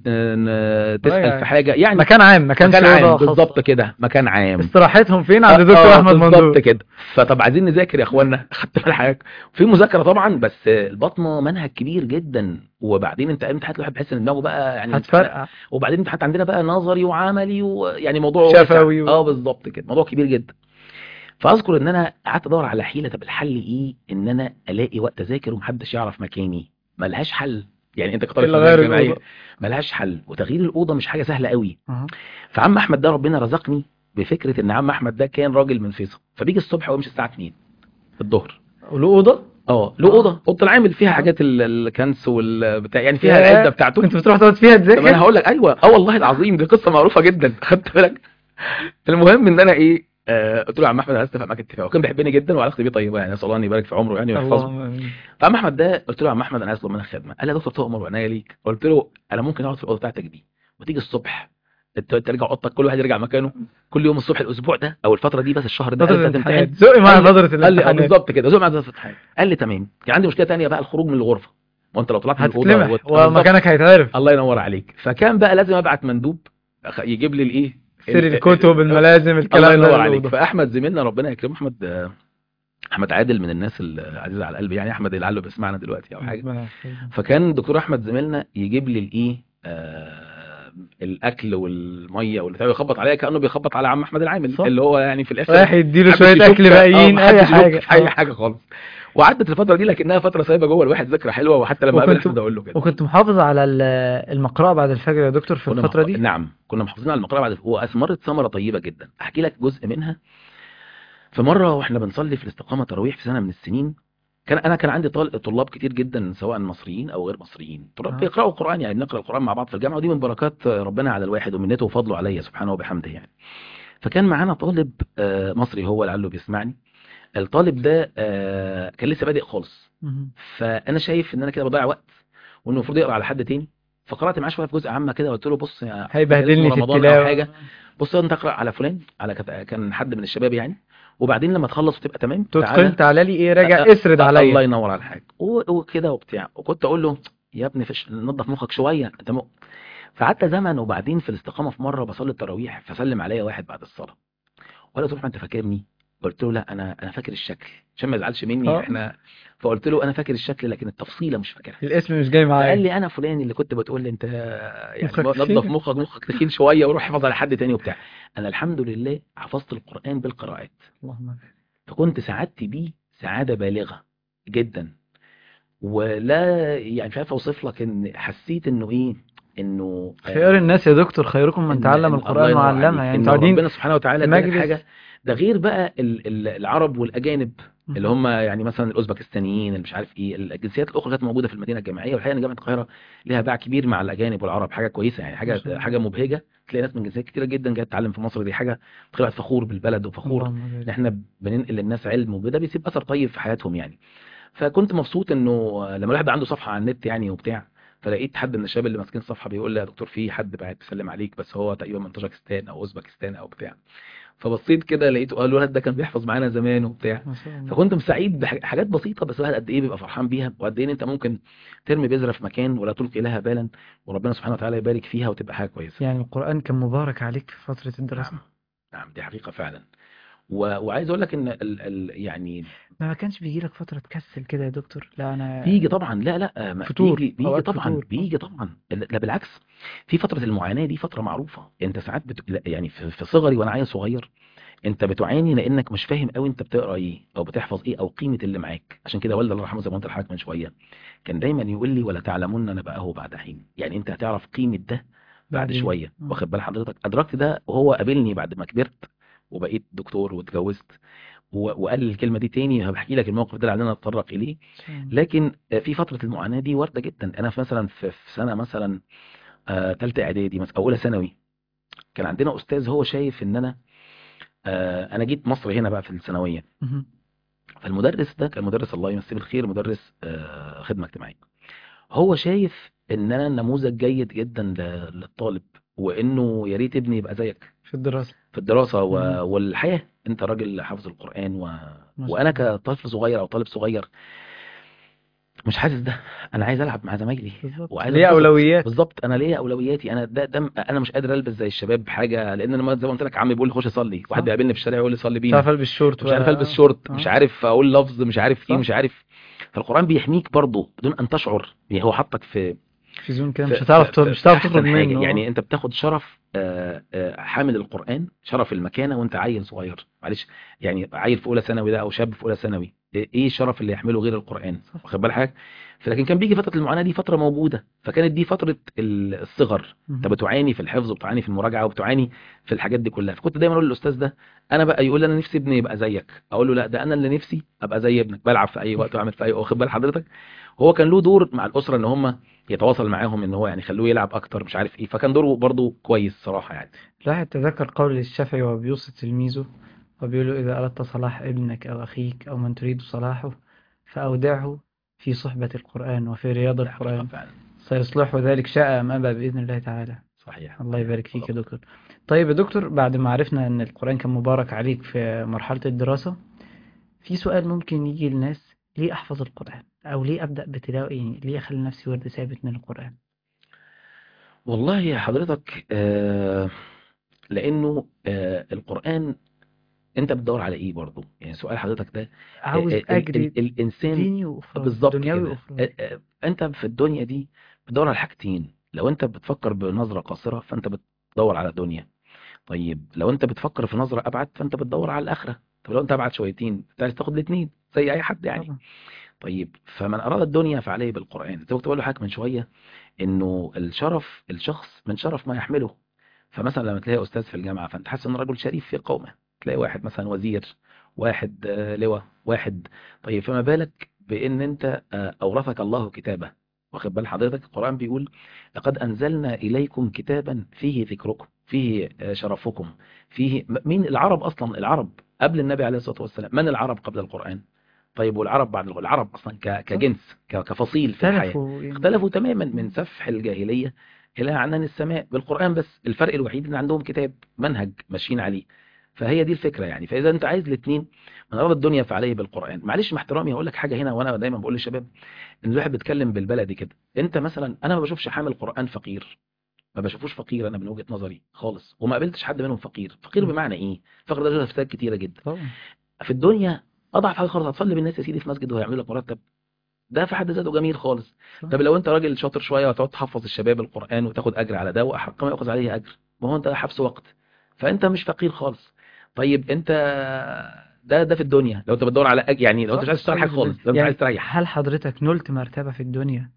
C: تسال في حاجه، يعني
B: مكان عام، مكان,
C: مكان عام بالظبط كده، مكان عام.
B: استراحتهم فين؟ عند دكتور احمد منظور
C: بالظبط كده. فطب عايزين نذاكر يا اخوانا، خدت بالك حاجه في مذاكره طبعا، بس البطنه منهج كبير جدا، وبعدين انت امتحانات الواحد بيحس ان دماغه بقى يعني
B: هتفرقع،
C: وبعدين امتحانات عندنا بقى نظري وعملي ويعني موضوع
B: شفوي و...
C: اه بالظبط كده، موضوع كبير جدا. فاذكر ان انا قعدت ادور على حيله، طب الحل ايه ان انا الاقي وقت اذاكر ومحدش يعرف مكاني؟ ملهاش حل، يعني انت كطالب جامعي ملهاش حل، وتغيير الاوضه مش حاجه سهله قوي. أه. فعم احمد ده ربنا رزقني بفكره ان عم احمد ده كان راجل من فيصل، فبيجي الصبح ويمشي الساعه اتنين الظهر.
B: له اوضه؟
C: اه له اوضه، اوضه العامل فيها حاجات الكنس والبتاع، يعني فيها العده بتاعته.
B: انت بتروح تقعد فيها تذاكر؟
C: انا هقول لك ايوه، اه والله العظيم دي قصه معروفه جدا، خدت بالك. المهم ان انا ايه، آه قلت له يا عم احمد انا اتفق معاك اتفاق، وكان بيحبني جدا وعلاقتي بيه طيبه يعني، اسال الله ان يبارك في عمره يعني ويحفظه. فعم احمد ده قلت له يا عم احمد انا عايز اطلب منك خدمه. قال لي يا دكتور تؤمر وعناية ليك. قلت له انا ممكن اقعد في الاوضه بتاعتك دي وتيجي الصبح ترجع اوضتك، كل واحد يرجع مكانه كل يوم الصبح الاسبوع ده او الفتره دي، بس الشهر ده
B: فتره الامتحان زقي مع فتره الامتحان.
C: قال لي بالظبط كده، زقي مع فتره الامتحان. قال لي تمام. كان عندي مشكله ثانيه بقى، الخروج من الغرفه، وانت لو طلعت من الاوضه
B: ومكانك هيتعرف.
C: الله ينور عليك. فكان بقى لازم ابعت مندوب يجيب لي الايه،
B: سير الكتب الملازم الكلام ده.
C: الله ينور عليك. فاحمد زميلنا ربنا يكرمه، احمد احمد عادل من الناس العزيزه على قلبي يعني، احمد لعله بيسمعنا دلوقتي او حاجه. فكان دكتور احمد زميلنا يجيب لي الايه، آه الاكل والميه والبتاع، يخبط عليا كانه بيخبط على عم احمد العامل، صح. اللي هو يعني في الاخر
B: رايح يديله شويه اكل باقيين، اي حاجه
C: اي حاجه خالص. وعدت الفتره دي لكنها فتره سايبه جوه الواحد ذكرى حلوه، وحتى لما قابل احمد اقول له كده.
B: وكنت محافظ على المقرأة بعد الفجر يا دكتور في الفتره دي؟
C: نعم كنا محافظين على المقرأة بعد، واثمرت ثمره طيبه جدا. احكي لك جزء منها. في مره واحنا بنصلي في الاستقامه تراويح في سنه من السنين، كان انا كان عندي طلاب كتير جدا سواء مصريين او غير مصريين، طلاب بيقراوا القران، يعني بنقرا القران مع بعض في الجامعه، ودي من بركات ربنا على الواحد ومنته وفضله عليا سبحانه وبحمده يعني. فكان معانا طالب مصري هو لعله بيسمعني. الطالب ده كان لسه بادئ خالص، فانا شايف ان انا كده بضيع وقت وانه المفروض يقرا على حد تاني. فقرات معاه شويه في جزء عامه كده، قلت له بص يا
B: هيبهدلني في التلاوه
C: حاجه، بص انت اقرا على فلان، على كان حد من الشباب يعني، وبعدين لما تخلص وتبقى تمام
B: تدخل تعالى لي ايه، راجع اسرد عليا.
C: الله ينور على الحاج وكده وبتاع. وكنت اقول له يا ابني فش نظف مخك شويه انت م... فقعدت زمن. وبعدين في الاستقامه في مره بصلي التراويح، فسلم عليا واحد بعد الصلاه وقال له انت فاكرني؟ قلت له لا انا انا فاكر الشكل عشان ما يزعلش مني. أوه. احنا فقلت له انا فاكر الشكل لكن التفصيله مش فاكرها،
B: الاسم مش جاي معايا.
C: قال لي انا فلان اللي كنت بتقول لي انت يعني نظف مخك مخك تخين شويه وروح احفظ على حد تاني وبتاع. انا الحمد لله حفظت القران بالقراءات، اللهم فكنت سعادتي بيه سعاده بالغه جدا. ولا يعني مش عارف اوصف لك ان حسيت انه ايه، انه
B: خيار الناس يا دكتور خيركم من تعلم القران وعلمه. يعني
C: انتوا ربنا سبحانه وتعالى ادانا حاجه، ده غير بقى العرب والاجانب اللي هم يعني مثلا الاوزبكستانيين اللي مش عارف ايه، الجنسيات الاخرى كانت موجوده في المدينه الجامعيه. والحقيقه ان جامعه القاهره ليها باع كبير مع الاجانب والعرب، حاجه كويسه يعني، حاجه حاجه مبهجه. تلاقي ناس من جنسيات كتيره جدا جايه تتعلم في مصر، دي حاجه بتخلق فخور بالبلد وفخور ان احنا بننقل للناس علم، وده بيسيب اثر طيب في حياتهم يعني. فكنت مبسوط انه لما الواحد عنده صفحه على النت يعني وبتاع، فلقيت حد من الشباب اللي ماسكين الصفحه بيقول لي يا دكتور في حد بعت بيسلم عليك، بس هو تقريبا من طاجكستان او اوزبكستان او بتاع. فبصيت كده لقيته قال الولد ده كان بيحفظ معانا زمان وبتاع. فكنت مسعيد بحاجات بسيطه، بس الواحد قد ايه بيبقى فرحان بيها، وقد ايه انت ممكن ترمي بذره في مكان ولا تلقي لها بالا، وربنا سبحانه وتعالى يبارك فيها وتبقى حاجه كويسه.
B: يعني القران كان مبارك عليك في فتره الدراسه.
C: نعم, نعم دي حقيقه فعلا. و... وعايز اقول لك ان ال... ال... يعني
B: ما كانش بيجي لك فتره تكسل كده يا دكتور؟ لا انا
C: بيجي طبعا، لا لا
B: فتور.
C: بيجي, بيجي طبعا
B: فتور.
C: بيجي طبعا، لا بالعكس. في فتره المعاناه دي فتره معروفه. انت ساعات بت... يعني في... في صغري وانا عيل صغير انت بتعاني لانك مش فاهم قوي انت بتقرا ايه او بتحفظ ايه او قيمه اللي معاك. عشان كده والدي الله يرحمه زي ما قلت لحضرتك من شويه كان دايما يقول لي ولا تعلمون انا بقاه بعد حين، يعني انت هتعرف قيمه ده بعد شويه. واخد بال حضرتك؟ ادركت ده وهو قابلني بعد ما كبرت وبقيت دكتور واتجوزت، وقال الكلمه دي تاني. هبحكي لك الموقف ده لعلنا نتطرق اليه. لكن في فتره المعاناه دي وارده جدا. انا في مثلا في سنه مثلا ثالثه اعدادي مثلا او اولى ثانوي، كان عندنا استاذ هو شايف ان انا آه انا جيت مصر هنا بقى في الثانويه. فالمدرس ده كان مدرس الله يمسيه بالخير، مدرس آه خدمه اجتماعيه. هو شايف ان انا نموذج جيد جدا ل- للطالب، وانه يا ريت ابني يبقى زيك
B: في الدراسة.
C: في الدراسه و...
B: مم.
C: والحياه. انت راجل حافظ القران و...
B: ما شاء
C: وانا
B: الله.
C: كطفل صغير او طالب صغير مش حاسس ده. انا عايز العب مع زمايلي
B: بالظبط،
C: وعايز
B: ليه
C: اتبسط.
B: أولويات.
C: بالظبط، انا ليا اولوياتي. انا ده, ده انا مش قادر البس زي الشباب حاجه، لان انا زي ما قلت لك عمي بيقول لي خش صلي، واحد
B: صح،
C: بيقابلني في الشارع يقول لي صلي
B: مش عارف
C: بينا،
B: ألبس شورت
C: مش عارف البس
B: بقى.
C: شورت، مش
B: اه
C: عارف اقول لفظ، مش عارف ايه،
B: صح،
C: مش عارف. فالقران بيحميك برضه بدون ان تشعر. يعني هو حطك في
B: في زون كده مش
C: في
B: هتعرف
C: في,
B: تخرج-
C: في,
B: مش
C: في
B: هتعرف تخرج
C: احسن حاجه.
B: منه. اه
C: يعني انت بتاخد شرف آه، آه، حامل القران، شرف المكانه وانت عيل صغير، معلش. يعني عيل في اولى ثانوي ده او شاب في اولى ثانوي، ايه إيه الشرف اللي يحمله غير القران؟
B: صح.
C: واخد بالك حاجه؟ فلكن كان بيجي فتره المعاناه دي فتره موجوده، فكانت دي فتره ال- الصغر. انت
B: مهم.
C: بتعاني في الحفظ وبتعاني في المراجعه وبتعاني في الحاجات دي كلها. فكنت دايما اقول للاستاذ ده، انا بقى يقول لي انا نفسي ابني يبقى زيك، اقول له لا، ده انا اللي نفسي ابقى زي ابنك، بلعب في اي وقت واعمل في اي، واخد بال حضرتك. هو كان له دور مع الاسره ان هم يتواصل معاهم، ان هو يعني خلوه يلعب اكتر، مش عارف ايه. فكان دوره برضه كويس صراحه يعني.
B: الواحد تذكر قول الشافعي وهو بيوصي تلميذه وبيقول له: إذا أردت صلاح ابنك أو أخيك أو من تريد صلاحه فأودعه في صحبة القرآن وفي رياض
C: ده حقيقه
B: القرآن،
C: فعلا.
B: سيصلح ذلك شاء أم أبى بإذن الله تعالى.
C: صحيح
B: الله
C: صحيح
B: يبارك فيك يا
C: صدقت.
B: دكتور. طيب يا دكتور، بعد ما عرفنا أن القرآن كان مبارك عليك في مرحلة الدراسة، في سؤال ممكن يجي للناس: ليه أحفظ القرآن؟ أو ليه أبدأ بتلاوة؟ يعني ليه أخلي نفسي ورد ثابت من القرآن؟
C: والله يا حضرتك آه لانه آه القران، انت بتدور على ايه برضه؟ يعني سؤال حضرتك ده. آه
B: عاوز
C: ال ال ال
B: أجري
C: الانسان
B: ديني وأخروي،
C: بالظبط
B: دنيوي
C: كده.
B: وأخروي.
C: آه آه انت في الدنيا دي بتدور على حاجتين. لو انت بتفكر بنظره قاصره فانت بتدور على الدنيا. طيب لو انت بتفكر في نظره ابعد فانت بتدور على الاخره. طب لو انت ابعد شويتين انت عايز تاخد الاثنين زي اي حد يعني.
B: طبعا.
C: طيب فمن اراد الدنيا فعليه بالقران. زي ما كنت بقول له حاجه من شويه، انه الشرف الشخص من شرف ما يحمله. فمثلا لما تلاقي استاذ في الجامعه فانت حاسس انه رجل شريف في قومه، تلاقي واحد مثلا وزير، واحد آه، لواء، واحد. طيب فما بالك بان انت آه، اورثك الله كتابه. واخد بال حضرتك؟ القران بيقول: لقد انزلنا اليكم كتابا فيه ذكركم، فيه آه، شرفكم، فيه م- مين العرب اصلا؟ العرب قبل النبي عليه الصلاه والسلام، من العرب قبل القران؟ طيب والعرب بعد القرآن؟ العرب اصلا ك-
B: صح.
C: كجنس ك- كفصيل في الحياه
B: اختلفوا يعني.
C: اختلفوا تماما من سفح الجاهليه إلى عنان السماء بالقرآن. بس الفرق الوحيد إن عندهم كتاب منهج ماشيين عليه. فهي دي الفكرة يعني. فإذا أنت عايز الاثنين، من أراد الدنيا فعليه بالقرآن. معلش مع احترامي هقول لك حاجة هنا، وأنا دايما بقول للشباب إن الواحد بيتكلم بالبلدي كده. أنت مثلا، أنا ما بشوفش حامل قرآن فقير، ما بشوفوش فقير أنا من وجهة نظري خالص، وما قابلتش حد منهم فقير. فقير
B: مم.
C: بمعنى إيه؟ فقر ده له تفسيرات كتيرة جدا
B: طبعا.
C: في الدنيا. أضعف حاجة خالص هتصلي بالناس يا سيدي في مسجد وهيعملوا لك مرتب، ده في حد ذاته جميل خالص.
B: صح.
C: طب لو انت راجل شاطر شويه وتقعد تحفظ الشباب القران وتاخد اجر على ده، واحق ما ياخذ عليه اجر، ما هو انت حبس وقت، فانت مش فقير خالص. طيب انت ده ده في الدنيا لو انت بتدور على أجر، يعني لو انت مش
B: صح،
C: عايز تشتغل
B: حاجة
C: حاجه
B: في الدنيا.
C: خالص، لو انت عايز
B: يعني
C: تريح.
B: هل حضرتك نلت مرتبة في الدنيا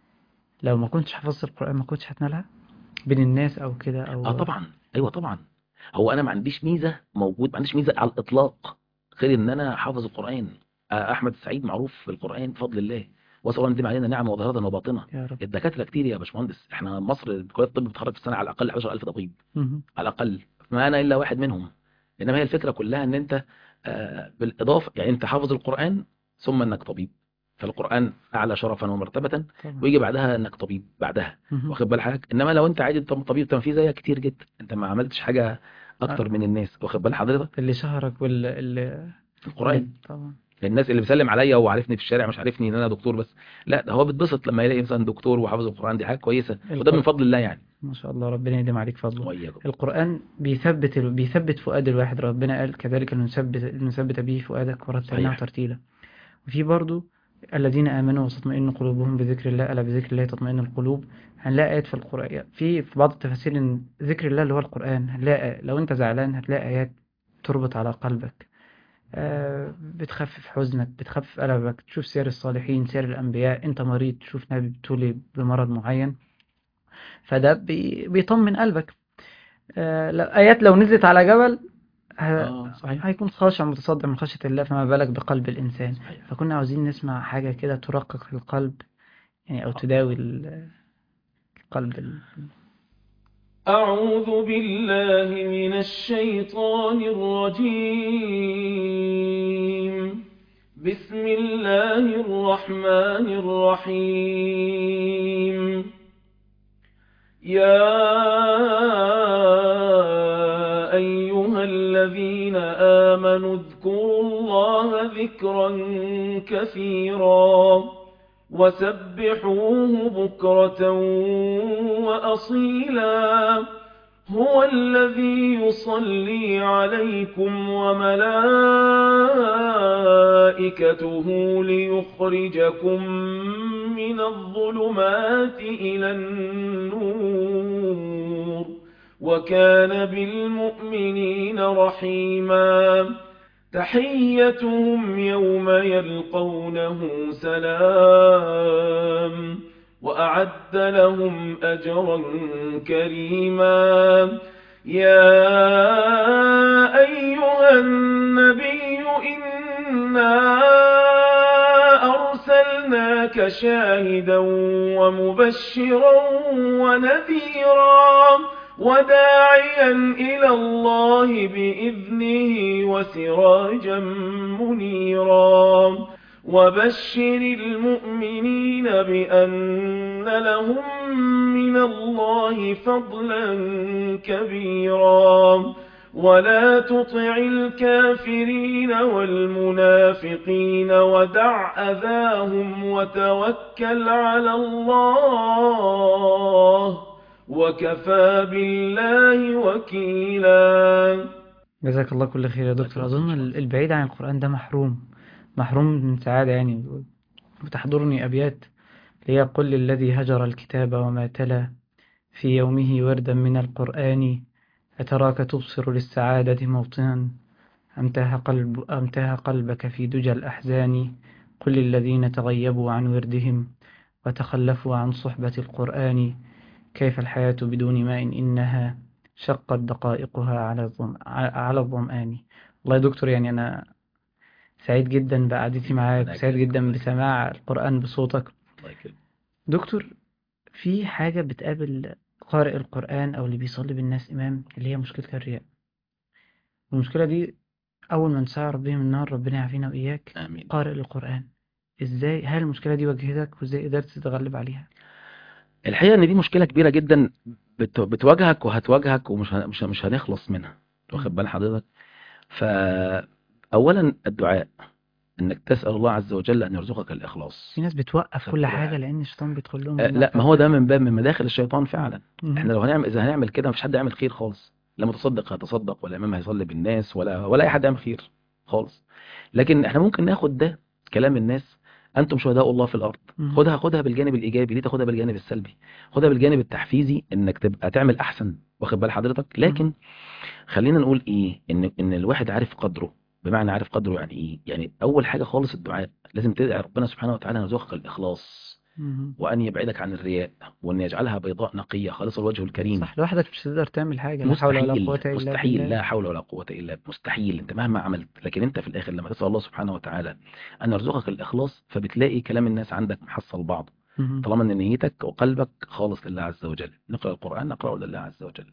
B: لو ما كنتش حفظت القرآن ما كنتش هتنالها بين الناس أو كده
C: اه
B: أو؟
C: طبعا، ايوه طبعا. هو انا ما عنديش ميزه موجود، ما عنديش ميزه على الاطلاق غير ان انا حافظ القران. آه، احمد السعيد معروف في القران بفضل الله، واسال الله ان يديم علينا نعمه وظاهره وباطنه.
B: يا رب.
C: الدكاتره كتير يا باشمهندس، احنا مصر كليه الطب بتخرج في السنه على الاقل احد عشر ألف طبيب،
B: مهم.
C: على الاقل. ما انا الا واحد منهم. انما هي الفكره كلها ان انت آه، بالاضافه يعني انت حافظ القران ثم انك طبيب. فالقران اعلى شرفا ومرتبه،
B: طبعا.
C: ويجي بعدها انك طبيب بعدها.
B: مهم.
C: واخد بال حضرتك؟ انما لو انت عادي طب- طبيب، طب في زيك كتير جدا، انت ما عملتش حاجه
B: آه،
C: اكتر من الناس. واخد بال حضرتك؟
B: اللي شهرك واللي اللي, اللي
C: القران.
B: طبعا.
C: الناس اللي بيسلم عليا وعارفني في الشارع مش عارفني ان انا دكتور بس، لا ده هو بيتبسط لما يلاقي مثلا دكتور وحافظ القران، دي حاجه كويسه وده من
B: القرآن
C: فضل الله يعني.
B: ما شاء الله، ربنا يديم عليك فضله.
C: وإياكم.
B: القرآن بيثبت ال... بيثبت فؤاد الواحد. ربنا قال: كذلك نثبت نثبت به فؤادك ورتلناه
C: صحيح.
B: ترتيلا. وفي برضو: الذين آمنوا وتطمئن قلوبهم بذكر الله، ألا بذكر الله تطمئن القلوب. هنلاقي آيات في القرآن، في في بعض التفاسير إن ذكر الله اللي هو القرآن. هنلاقي لو أنت زعلان هتلاقي آيات تربط على قلبك، آه، بتخفف حزنك، بتخفف ألمك. تشوف سير الصالحين، سير الأنبياء. أنت مريض تشوف نبي بتولي بمرض معين، فده بي بيطمن قلبك. آه، لو- آيات لو نزلت على جبل ه-
C: اه صحيح.
B: هيكون خاشع متصدع من خشية الله، فما بالك بقلب الإنسان.
C: صحيح.
B: فكنا عاوزين نسمع حاجة كده ترقق القلب، يعني أو تداوي ال- القلب ال-
A: أعوذ بالله من الشيطان الرجيم. بسم الله الرحمن الرحيم. يا أيها الذين آمنوا اذكروا الله ذكرا كثيرا وسبحوه بكرة وأصيلا. هو الذي يصلي عليكم وملائكته ليخرجكم من الظلمات إلى النور وكان بالمؤمنين رحيما. تحيتهم يوم يلقونه سلام وأعد لهم أجرا كريما. يا أيها النبي إنا أرسلناك شاهدا ومبشرا ونذيرا وداعيا إلى الله بإذنه وسراجا منيرا. وبشر المؤمنين بأن لهم من الله فضلا كبيرا. ولا تطع الكافرين والمنافقين ودع أذاهم وتوكل على الله وكفى بالله وكيلا.
B: جزاك الله كل خير يا دكتور. أظن البعيد عن القرآن ده محروم محروم من سعادة يعني. وتحضرني أبيات ليقل للذي هجر الكتاب وما تلا في يومه وردا من القرآن أتراك تبصر للسعادة موطنا أمتاه, قلب أمتاه قلبك في دجى الأحزان. قل للذين تغيبوا عن وردهم وتخلفوا عن صحبة القرآن كيف الحياة بدون ماء إنها شقت دقائقها على الظم... على الظمآن. والله يا دكتور يعني أنا سعيد جدا بقعدتي معاك وسعيد جدا بسماع القرآن بصوتك. دكتور، في حاجة بتقابل قارئ القرآن أو اللي بيصلي بالناس إمام اللي هي مشكلة الرياء. والمشكلة دي أول ما نسعر بهم النار ربنا يعافينا وإياك.
C: آمين.
B: قارئ القرآن إزاي هل المشكلة دي واجهتك وإزاي قدرت تتغلب عليها؟
C: الحقيقة ان دي مشكلة كبيرة جدا بت- بتواجهك وهتواجهك ومش ه- مش مش هنخلص منها. واخد بال حضرتك؟ فأولا الدعاء، انك تسأل الله عز وجل ان يرزقك الإخلاص.
B: في ناس بتوقف كل
C: القرآن.
B: حاجة لأن الشيطان بيدخل لهم
C: آه،
B: من
C: لا، ما
B: مدخل
C: هو ده
B: تاني.
C: من باب من مداخل الشيطان فعلا.
B: مم.
C: احنا لو هنعمل اذا هنعمل كده مفيش حد يعمل خير خالص. لا متصدق هيتصدق ولا امام هيصلي بالناس ولا ولا اي حد يعمل خير خالص. لكن احنا ممكن ناخد ده كلام الناس انتم شهداء الله في الارض.
B: مم.
C: خدها خدها بالجانب الايجابي، ليه تاخدها بالجانب السلبي؟ خدها بالجانب التحفيزي انك تبقى تعمل احسن. واخد بال حضرتك؟ لكن خلينا نقول ايه، ان ان الواحد عارف قدره. بمعنى عارف قدره يعني ايه؟ يعني اول حاجة خالص الدعاء، لازم تدعي ربنا سبحانه وتعالى ان يرزقك الاخلاص
B: مم.
C: وأن يبعدك عن الرياء وأن يجعلها بيضاء نقية خالصة الوجه الكريم.
B: صح، لوحدك مش هتقدر تعمل حاجة. لا حول ولا قوة
C: مستحيل
B: إلا
C: مستحيل
B: بالله.
C: لا حول ولا قوة إلا مستحيل. أنت مهما عملت، لكن أنت في الآخر لما تسأل الله سبحانه وتعالى أن يرزقك الإخلاص فبتلاقي كلام الناس عندك محصل بعض.
B: مم.
C: طالما أن نيتك وقلبك خالص لله عز وجل. نقرأ القرآن نقرأه لله عز وجل.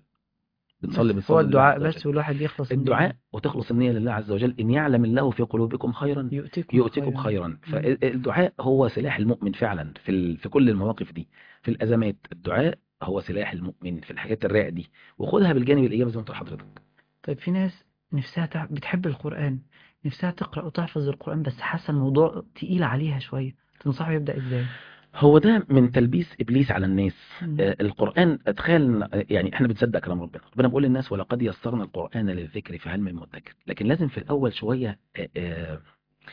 C: بنصلي
B: بس
C: بنصلي
B: هو
C: لله
B: الدعاء
C: عز
B: بس
C: وجل.
B: والواحد يخلص النية.
C: الدعاء وتخلص النية لله عز وجل. إن يعلم الله في قلوبكم خيرا
B: يؤتكم
C: يؤتكم
B: خيرا.
C: خيرا.
B: مم.
C: فالدعاء هو سلاح المؤمن فعلا في ال... في كل المواقف دي. في الأزمات الدعاء هو سلاح المؤمن في الحاجات الراقة دي. وخدها بالجانب الإيجابي زي ما قلت لحضرتك.
B: طيب في ناس نفسها تع... بتحب القرآن، نفسها تقرأ وتحفظ القرآن بس حاسة الموضوع تقيل عليها شوية، تنصحه يبدأ إزاي؟
C: هو ده من تلبيس إبليس على الناس.
B: مم.
C: آه، القرآن أدخال، يعني إحنا بنصدق كلام ربنا. ربنا بيقول للناس ولقد يسرنا القرآن للذكر فهل من مدكر. لكن لازم في الأول شوية آه، آه،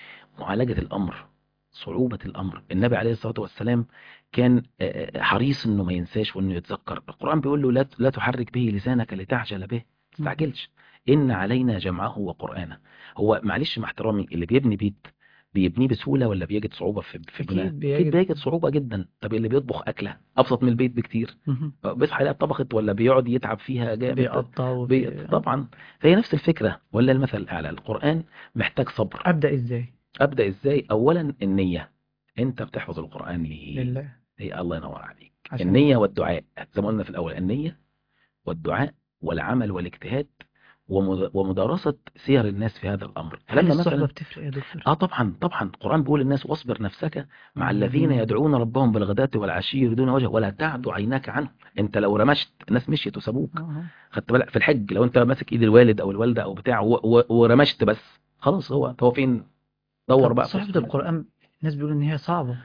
C: معالجة الأمر، صعوبة الأمر. النبي عليه الصلاة والسلام كان آه، حريص إنه ما ينساش وإنه يتذكر. القرآن بيقول له لا لا تحرك به لسانك لتعجل به. ما تستعجلش. إن علينا جمعه وقرآنه. هو معلش مع احترامي، اللي بيبني بيت بيبنيه بسهولة ولا بيجد صعوبة في في
B: أكيد
C: بناء؟
B: بيجد.
C: أكيد بيجد صعوبة جدا. طب اللي بيطبخ أكلة أبسط من البيت بكتير،
B: مهم.
C: بيصحى يلاقي طبخت ولا بيقعد يتعب فيها جامد؟
B: بيقطع
C: بي...
B: وبي...
C: طبعا. فهي نفس الفكرة ولا المثل الأعلى. القرآن محتاج صبر.
B: أبدأ إزاي؟
C: أبدأ إزاي؟ أولا النية. أنت بتحفظ القرآن ليه؟
B: لله.
C: هي الله ينور عليك.
B: عشان
C: النية والدعاء زي ما قلنا في الأول، النية والدعاء والعمل والاجتهاد ومد- ومدارسة سير الناس في هذا الأمر.
B: هل
C: فلما
B: الصحبة
C: مثلا
B: بتفرق يا دكتور؟
C: اه طبعا طبعا القرآن بيقول للناس واصبر نفسك مع
B: مع
C: الذين
B: الذين
C: يدعون ربهم بالغداة والعشي يريدون وجهه ولا تعد عيناك عنهم. انت لو رمشت الناس مشيت وسابوك.
B: اه
C: خدت بالك في الحج لو انت ماسك ايد الوالد او الوالدة او بتاع و- و- ورمشت بس خلاص هو هو فين؟ دور
B: طب
C: بقى في وسط
B: صحبة
C: الناس.
B: القرآن الناس بيقولوا ان هي صعبة.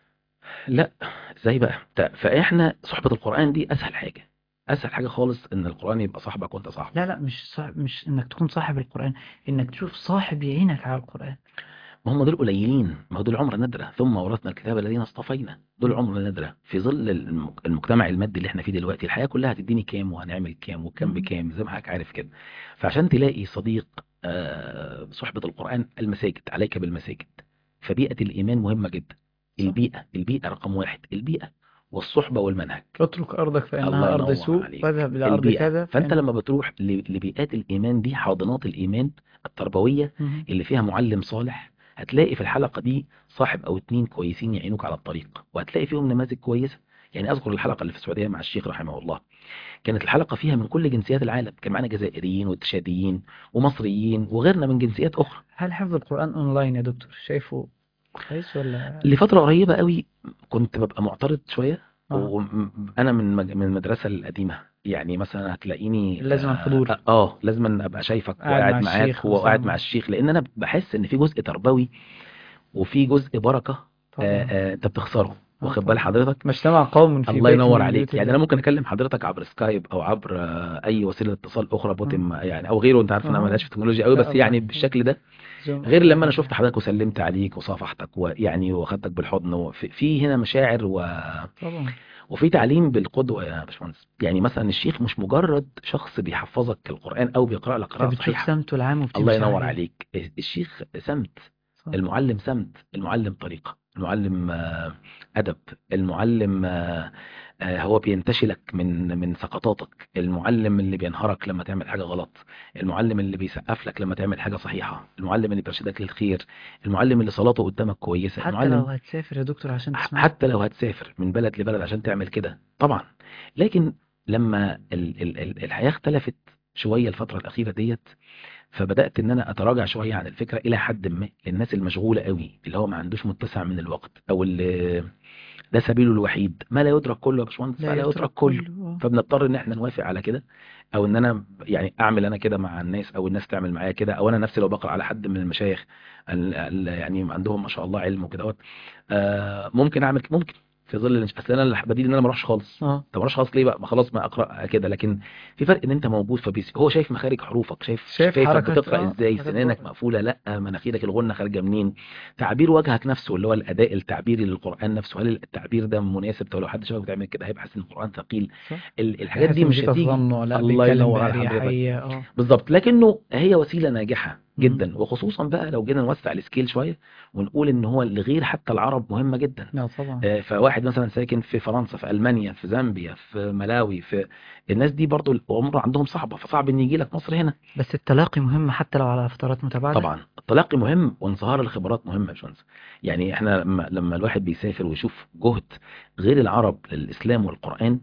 C: لا، ازاي بقى؟ ت- فاحنا صحبة القرآن دي اسهل حاجة. اسهل حاجة خالص ان القرآن يبقى صاحبك وانت صاحبه.
B: لا لا مش صاحب، مش انك تكون صاحب القرآن، انك تشوف صاحب يعينك على القرآن.
C: ما هم دول قليلين، ما هو دول عمر ندرة، ثم ورثنا الكتاب الذين اصطفينا. دول
B: مم.
C: عمر ندرة في ظل الم- المجتمع المادي اللي احنا فيه دلوقتي. الحياة كلها هتديني كام وهنعمل كام وكام
B: مم.
C: بكام زي ما حضرتك عارف كده. فعشان تلاقي صديق آه، صحبة القرآن المساجد، عليك بالمساجد. فبيئة الإيمان مهمة جدا.
B: صح.
C: البيئة البيئة رقم واحد، البيئة والصحبة والمنهج.
B: اترك أرضك
C: الله
B: فإنها أرض
C: ينور
B: سوء
C: عليك.
B: واذهب إلى أرض
C: البيئة،
B: كذا
C: فأنت
B: فإن.
C: لما بتروح ل- لبيئات الإيمان دي، حاضنات الإيمان التربوية
B: مم.
C: اللي فيها معلم صالح، هتلاقي في الحلقة دي صاحب أو اتنين كويسين يعينوك على الطريق، وهتلاقي فيهم نماذج كويسة. يعني أذكر الحلقة اللي في السعودية مع الشيخ رحمه الله، كانت الحلقة فيها من كل جنسيات العالم. كان معنا جزائريين وتشاديين ومصريين وغيرنا من جنسيات أخرى.
B: هل حفظ القرآن أونلاين يا دكتور شايفه كويس ولا؟
C: لفترة قريبة قوي كنت ببقى معترض شوية،
B: اه
C: وأنا من مج- من المدرسة القديمة. يعني مثلا هتلاقيني
B: لازم
C: اه,
B: الحضور،
C: آه لازم ابقى شايفك
B: قاعد مع
C: وقاعد معاك
B: الشيخ
C: وقاعد مع
B: مثلا.
C: الشيخ، لان انا بحس ان في جزء تربوي وفي جزء بركة. آه
B: طبعا.
C: آه انت بتخسره،
B: اه
C: واخد بال
B: طبعا.
C: حضرتك.
B: ما اجتمع قوم في
C: الله
B: بيت
C: ينور
B: من
C: عليك.
B: بيوت
C: يعني انا
B: الله.
C: ممكن اكلم حضرتك عبر سكايب او عبر آه اي وسيله اتصال اخرى،
B: اه
C: بوتم يعني او غيره. انت عارف ان انا
B: اه
C: مالهاش في التكنولوجيا قوي،
B: لا
C: بس يعني
B: الله،
C: بالشكل ده.
B: زوم
C: غير
B: أو أي
C: لما انا شفت
B: حاجة.
C: حضرتك وسلمت عليك وصافحتك ويعني واخدتك بالحضن، وفي في هنا مشاعر و...
B: طبعا.
C: وفي تعليم بالقدوة يا باشمهندس. يعني مثلا الشيخ مش مجرد شخص بيحفظك القرآن أو بيقرأ لك
B: انت
C: قراءة
B: بتشوف
C: صحيحة.
B: سمته العام
C: الله
B: وبتمشي
C: ينور
B: عليه.
C: عليك. الشيخ سمت،
B: صح.
C: المعلم سمت، المعلم طريقة، المعلم آه، أدب، المعلم آه، آه، هو بينتشي لك من من سقطاتك، المعلم اللي بينهرك لما تعمل حاجة غلط، المعلم اللي بيسقف لك لما تعمل حاجة صحيحة، المعلم اللي بيرشدك للخير، المعلم اللي صلاته قدامك كويسة،
B: حتى لو
C: المعلم
B: هتسافر يا دكتور عشان
C: ح-
B: تسمعه.
C: حتى لو هتسافر من بلد لبلد عشان تعمل كده طبعا. لكن لما ال ال ال الحياة اختلفت شوية الفترة الأخيرة ديت، فبدأت ان انا اتراجع شوية عن الفكرة الى حد ما. للناس المشغولة قوي، اللي هو ما عندوش متسع من الوقت، او اللي ده سبيله الوحيد، ما لا يدرك كله يا باشمهندس
B: لا
C: فلا
B: يترك
C: يترك كله.
B: كله اه.
C: فبنضطر ان احنا نوافق على كده، او ان انا يعني اعمل انا كده مع الناس، او الناس تعمل معايا كده، او انا نفسي لو بقرا على حد من المشايخ ال- ال- يعني عندهم ما شاء الله علم وكده، آه ممكن اعمل ممكن في ظل الانش- اصل انا اللي بديل ان انا ما اروحش خالص.
B: اه
C: طب ما اروحش خالص ليه بقى؟ ما خلاص ما اقرا كده. لكن في فرق ان انت موجود، فبيس هو شايف مخارج حروفك، شايف
B: شايف
C: شايفك
B: حركات
C: بتقرا
B: اه
C: ازاي،
B: حاجات
C: سنانك
B: بقى.
C: مقفوله لا، مناخيرك الغنه خارجه منين، تعبير وجهك نفسه اللي هو الاداء التعبيري للقران نفسه، هل التعبير ده مناسب؟ طب لو حد شافك بتعمل كده هيبقى حاسس ان القران ثقيل.
B: صح.
C: ال- الحاجات
B: بحس
C: دي
B: ان
C: مش
B: في
C: هتيجي.
B: تصنع، لا
C: الله
B: بيتكلم
C: ينور على حضرتك.
B: بأريحية اه.
C: بالظبط. لكنه هي وسيله ناجحه
B: مم.
C: جدا، وخصوصا بقى لو جينا نوسع السكيل شويه ونقول ان هو لغير حتى العرب مهمه جدا.
B: لا طبعا.
C: آه، فواحد مثلا ساكن في فرنسا، في المانيا، في زامبيا، في ملاوي، في الناس دي برضو الامور عندهم صعبه، فصعب ان يجي لك مصر هنا.
B: بس التلاقي مهم حتى لو على فترات متباعدة.
C: طبعا التلقي مهم، وانصهار الخبرات مهم يا باشمهندس. يعني احنا لما لما الواحد بيسافر ويشوف جهد غير العرب للاسلام والقران،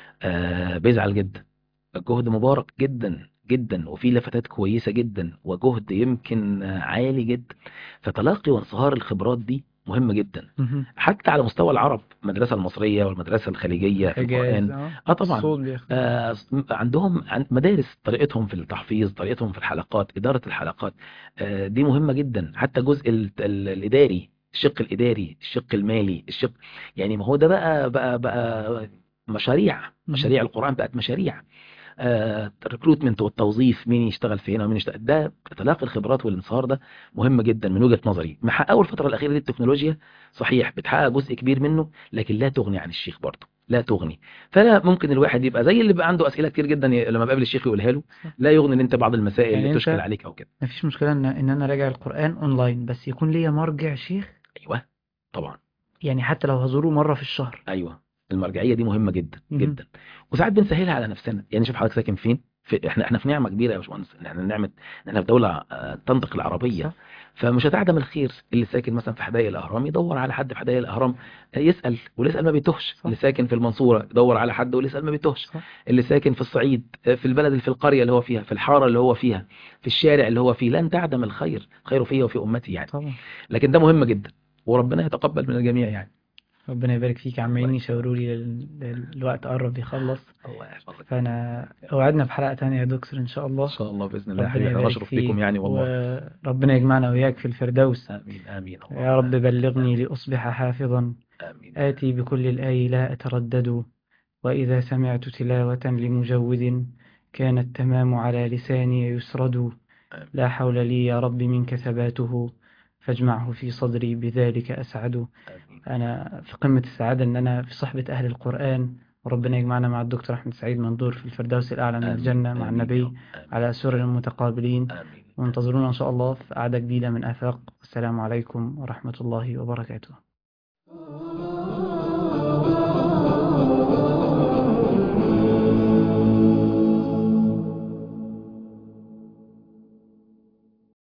C: آه بيزعل جدا. الجهد مبارك جدا جدا، وفي لفتات كويسة جدا، وجهد يمكن آه، عالي جدا. فتلاقي وانصهار الخبرات دي مهم جدا.
B: مهم.
C: حتى على مستوى العرب، المدرسة المصرية والمدرسة الخليجية في
B: الحجاز
C: القرآن.
B: اه.
C: اه طبعا.
B: الصوت بيختلف.
C: آه عندهم عن- مدارس، طريقتهم في التحفيظ، طريقتهم في الحلقات، إدارة الحلقات، آه دي مهمة جدا. حتى الجزء ال- ال- الإداري، الشق الإداري، الشق المالي، الشق يعني ما هو ده بقى بقى بقى مشاريع.
B: مهم.
C: مشاريع القرآن بقت مشاريع. الريكروتمنت والتوظيف، مين يشتغل في هنا ومين يشتغل، ده تلاقي الخبرات والانصهار ده مهم جدا من وجهة نظري. محققه الفترة الأخيرة دي التكنولوجيا صحيح بتحقق جزء كبير منه، لكن لا تغني عن الشيخ برضه، لا تغني. فلا ممكن الواحد يبقى زي اللي بقى عنده أسئلة كتير جدا ي- لما بقابل الشيخ يقولها له،
B: صح.
C: لا يغني ان انت بعض المسائل اللي
B: يعني
C: تشكل
B: انت
C: عليك او كده.
B: مفيش مشكلة ان ان انا راجع القرآن اونلاين، بس يكون ليا مرجع شيخ.
C: ايوه طبعا.
B: يعني حتى لو هزوره مرة في الشهر.
C: ايوه المرجعية دي مهمة جدا
B: مهم.
C: جدا. وساعات بنسهلها على نفسنا. يعني شوف حضرتك ساكن فين، في احنا احنا في نعمه كبيره يا باشمهندس، ان احنا نعمه ان احنا في دوله آه، تنطق العربيه.
B: صح.
C: فمش هتعدم الخير. اللي ساكن مثلا في حدائق الاهرام يدور على حد في حدائق الاهرام، آه، يسال، واللي يسال ما بيتوهش.
B: صح.
C: اللي ساكن في المنصوره يدور على حد واللي يسال ما بيتوهش.
B: صح.
C: اللي ساكن في الصعيد، آه، في البلد اللي في القريه اللي هو فيها، في الحاره اللي هو فيها، في الشارع اللي هو فيه، لن تعدم الخير. خير فيه وفي امتي يعني.
B: طبعا.
C: لكن ده مهم جدا، وربنا يتقبل من الجميع يعني.
B: ربنا يبارك فيك.
C: الله
B: عمالين
C: يكرمك.
B: يشاوروا لي ال- ال- الوقت قرب يخلص،
C: الله يحفظك.
B: فأنا أوعدنا بحلقة تانية يا دكتور إن شاء
C: ان
B: الله.
C: شاء الله باذن الله يا
B: ربنا
C: حبيبي، احنا
B: يبارك
C: نشرف بكم
B: فيك،
C: يعني والله.
B: وربنا يجمعنا وإياك في الفردوس.
C: امين امين
B: يا
C: اللهم
B: رب
C: امين.
B: بلغني لأصبح حافظا،
C: امين.
B: آتي بكل الآي لا أتردد، وإذا سمعت تلاوة لمجود كان التمام على لساني يسرد.
C: آمين.
B: لا حول لي يا رب منك ثباته، فاجمعه في صدري بذلك أسعد.
C: آمين.
B: أنا في قمة السعادة إن أنا في صحبة أهل القرآن، وربنا يجمعنا مع الدكتور أحمد سعيد منظور في الفردوس الأعلى من
C: آمين.
B: الجنة مع
C: آمين يا
B: النبي
C: رب. آمين.
B: على سرر متقابلين.
C: آمين.
B: وانتظرونا إن شاء الله في قعدة جديدة من آفاق. والسلام عليكم ورحمة الله وبركاته.